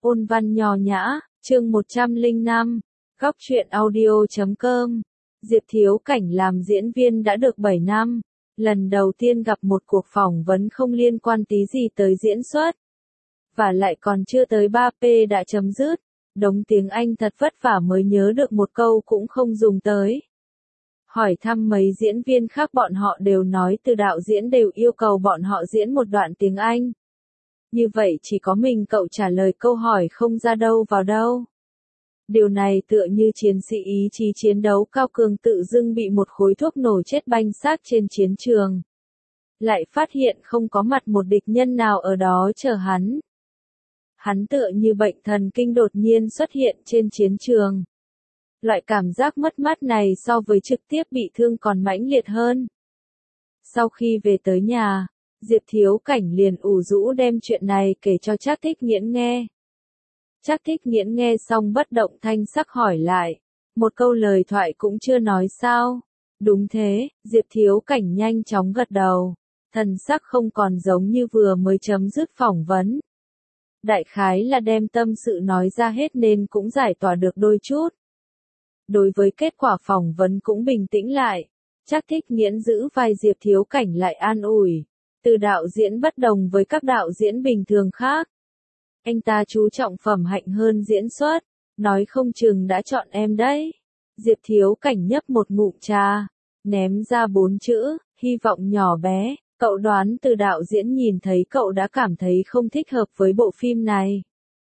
Ôn văn nho nhã, chương 105, góc truyện audio.com. Diệp Thiếu Cảnh làm diễn viên đã được 7 năm, lần đầu tiên gặp một cuộc phỏng vấn không liên quan tí gì tới diễn xuất. Và lại còn chưa tới 3P đã chấm dứt, đống tiếng Anh thật vất vả mới nhớ được một câu cũng không dùng tới. Hỏi thăm mấy diễn viên khác bọn họ đều nói từ đạo diễn đều yêu cầu bọn họ diễn một đoạn tiếng Anh. Như vậy chỉ có mình cậu trả lời câu hỏi không ra đâu vào đâu. Điều này tựa như chiến sĩ ý chí chiến đấu cao cường tự dưng bị một khối thuốc nổ chết banh xác trên chiến trường. Lại phát hiện không có mặt một địch nhân nào ở đó chờ hắn. Hắn tựa như bệnh thần kinh đột nhiên xuất hiện trên chiến trường. Loại cảm giác mất mát này so với trực tiếp bị thương còn mãnh liệt hơn. Sau khi về tới nhà, Diệp Thiếu Cảnh liền ủ rũ đem chuyện này kể cho Trác Thích Nghiễn nghe. Trác Thích Nghiễn nghe xong bất động thanh sắc hỏi lại, một câu lời thoại cũng chưa nói sao? Đúng thế, Diệp Thiếu Cảnh nhanh chóng gật đầu, thần sắc không còn giống như vừa mới chấm dứt phỏng vấn. Đại khái là đem tâm sự nói ra hết nên cũng giải tỏa được đôi chút. Đối với kết quả phỏng vấn cũng bình tĩnh lại, Trác Thích Nghiễn giữ vai Diệp Thiếu Cảnh lại an ủi. Từ đạo diễn bất đồng với các đạo diễn bình thường khác. Anh ta chú trọng phẩm hạnh hơn diễn xuất, nói không chừng đã chọn em đấy. Diệp Thiếu Cảnh nhấp một ngụm trà, ném ra 4 chữ, hy vọng nhỏ bé. Cậu đoán từ đạo diễn nhìn thấy cậu đã cảm thấy không thích hợp với bộ phim này.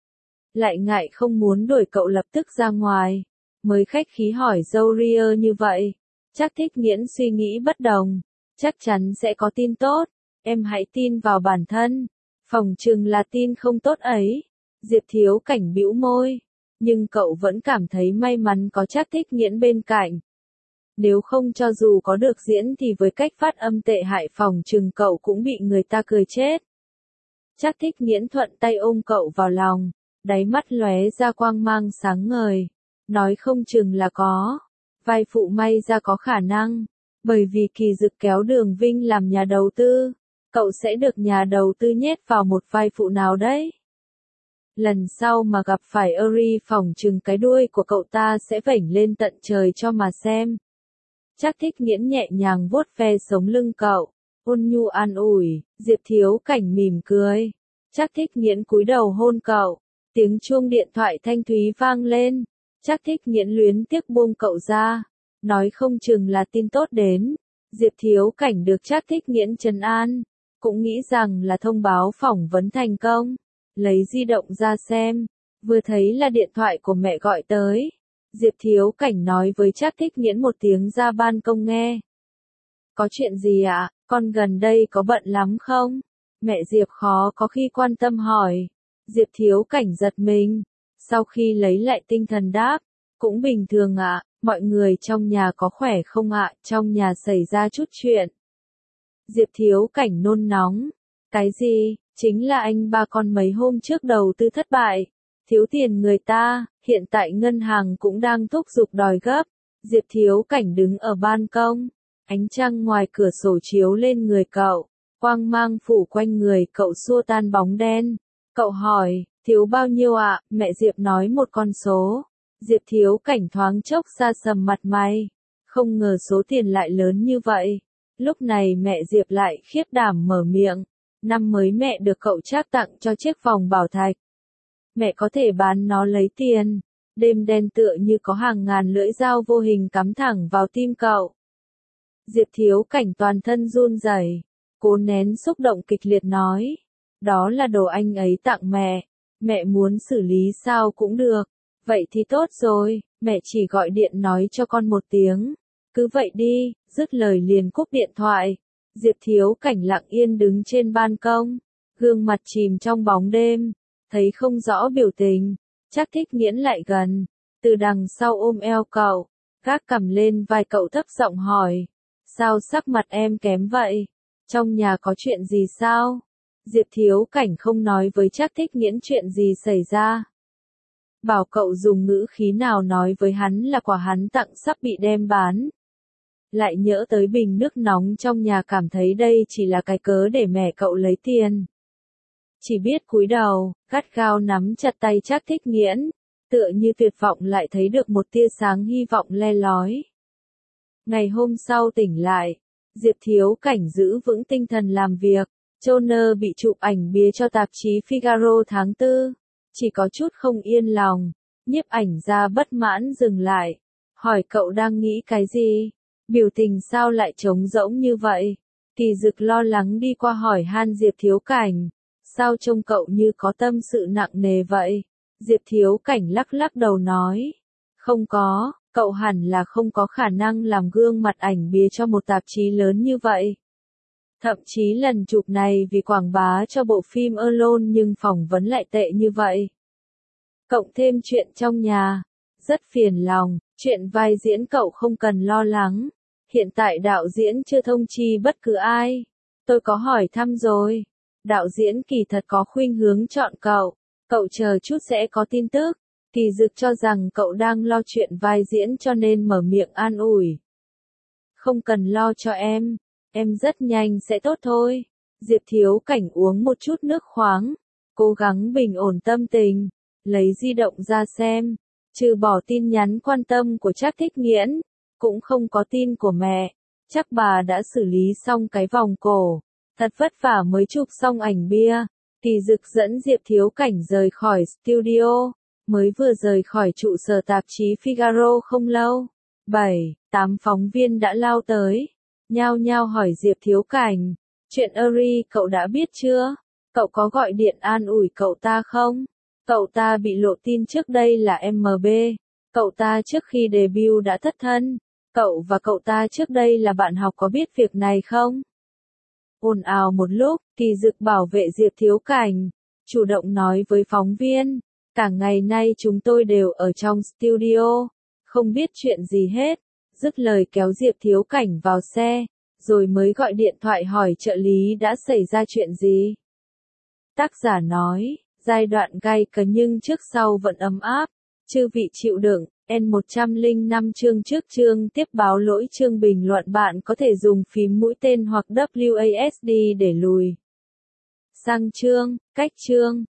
Lại ngại không muốn đuổi cậu lập tức ra ngoài, mới khách khí hỏi dâu ria như vậy. Trác Thích Nghiễn suy nghĩ bất đồng, chắc chắn sẽ có tin tốt. Em hãy tin vào bản thân. Phỏng chừng là tin không tốt ấy. Diệp Thiếu Cảnh bĩu môi. Nhưng cậu vẫn cảm thấy may mắn có Trác Thích Nghiễn bên cạnh. Nếu không cho dù có được diễn thì với cách phát âm tệ hại phỏng chừng cậu cũng bị người ta cười chết. Trác Thích Nghiễn thuận tay ôm cậu vào lòng. Đáy mắt lóe ra quang mang sáng ngời. Nói không chừng là có. Vai phụ may ra có khả năng. Bởi vì Kỳ Dực kéo Đường Vinh làm nhà đầu tư. Cậu sẽ được nhà đầu tư nhét vào một vai phụ nào đấy. Lần sau mà gặp phải Eri phỏng chừng cái đuôi của cậu ta sẽ vểnh lên tận trời cho mà xem. Trác Thích Nghiễn nhẹ nhàng vuốt ve sống lưng cậu, ôn nhu an ủi. Diệp Thiếu Cảnh mỉm cười. Trác Thích Nghiễn cúi đầu hôn cậu. Tiếng chuông điện thoại thanh thúy vang lên. Trác Thích Nghiễn luyến tiếc buông cậu ra. Nói không chừng là tin tốt đến. Diệp Thiếu Cảnh được Trác Thích Nghiễn trấn an. Cũng nghĩ rằng là thông báo phỏng vấn thành công. Lấy di động ra xem. Vừa thấy là điện thoại của mẹ gọi tới. Diệp Thiếu Cảnh nói với Trác Thích Nghiễn một tiếng ra ban công nghe. Có chuyện gì ạ? Con gần đây có bận lắm không? Mẹ Diệp khó có khi quan tâm hỏi. Diệp Thiếu Cảnh giật mình. Sau khi lấy lại tinh thần đáp. Cũng bình thường ạ. Mọi người trong nhà có khỏe không ạ? Trong nhà xảy ra chút chuyện. Diệp Thiếu Cảnh nôn nóng. Cái gì? Chính là anh ba con mấy hôm trước đầu tư thất bại. Thiếu tiền người ta, hiện tại ngân hàng cũng đang thúc giục đòi gấp. Diệp Thiếu Cảnh đứng ở ban công. Ánh trăng ngoài cửa sổ chiếu lên người cậu. Quang mang phủ quanh người cậu xua tan bóng đen. Cậu hỏi, thiếu bao nhiêu ạ? Mẹ Diệp nói một con số. Diệp Thiếu Cảnh thoáng chốc xa sầm mặt mày. Không ngờ số tiền lại lớn như vậy. Lúc này mẹ Diệp lại khiếp đảm mở miệng. Năm mới mẹ được cậu Trác tặng cho chiếc vòng bảo thạch. Mẹ có thể bán nó lấy tiền. Đêm đen tựa như có hàng ngàn lưỡi dao vô hình cắm thẳng vào tim cậu. Diệp Thiếu Cảnh toàn thân run rẩy, cố nén xúc động kịch liệt nói. Đó là đồ anh ấy tặng mẹ. Mẹ muốn xử lý sao cũng được. Vậy thì tốt rồi, mẹ chỉ gọi điện nói cho con một tiếng. Cứ vậy đi, dứt lời liền cúp điện thoại. Diệp Thiếu Cảnh lặng yên đứng trên ban công, gương mặt chìm trong bóng đêm, thấy không rõ biểu tình. Trác Thích Nghiễn lại gần, từ đằng sau ôm eo cậu, gác cằm lên vai cậu thấp giọng hỏi. Sao sắc mặt em kém vậy? Trong nhà có chuyện gì sao? Diệp Thiếu Cảnh không nói với Trác Thích Nghiễn chuyện gì xảy ra. Bảo cậu dùng ngữ khí nào nói với hắn là quà hắn tặng sắp bị đem bán. Lại nhớ tới bình nước nóng trong nhà cảm thấy đây chỉ là cái cớ để mẹ cậu lấy tiền. chỉ biết cúi đầu, gắt gao nắm chặt tay Trác Thích Nghiễn, tựa như tuyệt vọng lại thấy được một tia sáng hy vọng le lói. Ngày hôm sau tỉnh lại, Diệp Thiếu Cảnh giữ vững tinh thần làm việc, Joner bị chụp ảnh bìa cho tạp chí Figaro tháng 4, chỉ có chút không yên lòng, nhiếp ảnh gia bất mãn dừng lại, hỏi cậu đang nghĩ cái gì, biểu tình sao lại trống rỗng như vậy, Kỳ Dực lo lắng đi qua hỏi han Diệp Thiếu Cảnh, sao trông cậu như có tâm sự nặng nề vậy, Diệp Thiếu Cảnh lắc lắc đầu nói, không có, cậu hẳn là không có khả năng làm gương mặt ảnh bìa cho một tạp chí lớn như vậy. Thậm chí lần chụp này vì quảng bá cho bộ phim Alone nhưng phỏng vấn lại tệ như vậy. Cộng thêm chuyện trong nhà, rất phiền lòng, chuyện vai diễn cậu không cần lo lắng. Hiện tại đạo diễn chưa thông chi bất cứ ai. Tôi có hỏi thăm rồi. Đạo diễn kỳ thật có khuynh hướng chọn cậu chờ chút sẽ có tin tức. Kỳ Dực cho rằng cậu đang lo chuyện vai diễn cho nên mở miệng an ủi. Không cần lo cho em rất nhanh sẽ tốt thôi. Diệp Thiếu Cảnh uống một chút nước khoáng, cố gắng bình ổn tâm tình, lấy di động ra xem, trừ bỏ tin nhắn quan tâm của Trác Thích Nghiễn, cũng không có tin của mẹ, chắc bà đã xử lý xong cái vòng cổ, thật vất vả mới chụp xong ảnh bia. Kỳ Dực dẫn Diệp Thiếu Cảnh rời khỏi studio, mới vừa rời khỏi trụ sở tạp chí Figaro không lâu, 7-8 phóng viên đã lao tới, nhao nhao hỏi Diệp Thiếu Cảnh, chuyện Eri cậu đã biết chưa? Cậu có gọi điện an ủi cậu ta không? Cậu ta bị lộ tin trước đây là MB, cậu ta trước khi debut đã thất thân, cậu và cậu ta trước đây là bạn học có biết việc này không? Ồn ào một lúc, Kỳ Dực bảo vệ Diệp Thiếu Cảnh, chủ động nói với phóng viên, cả ngày nay chúng tôi đều ở trong studio, không biết chuyện gì hết, dứt lời kéo Diệp Thiếu Cảnh vào xe, rồi mới gọi điện thoại hỏi trợ lý đã xảy ra chuyện gì. Tác giả nói, giai đoạn gay cấn nhưng trước sau vẫn ấm áp, chư vị chịu đựng, N105 chương trước chương tiếp báo lỗi chương bình luận bạn có thể dùng phím mũi tên hoặc WASD để lùi sang chương, cách chương.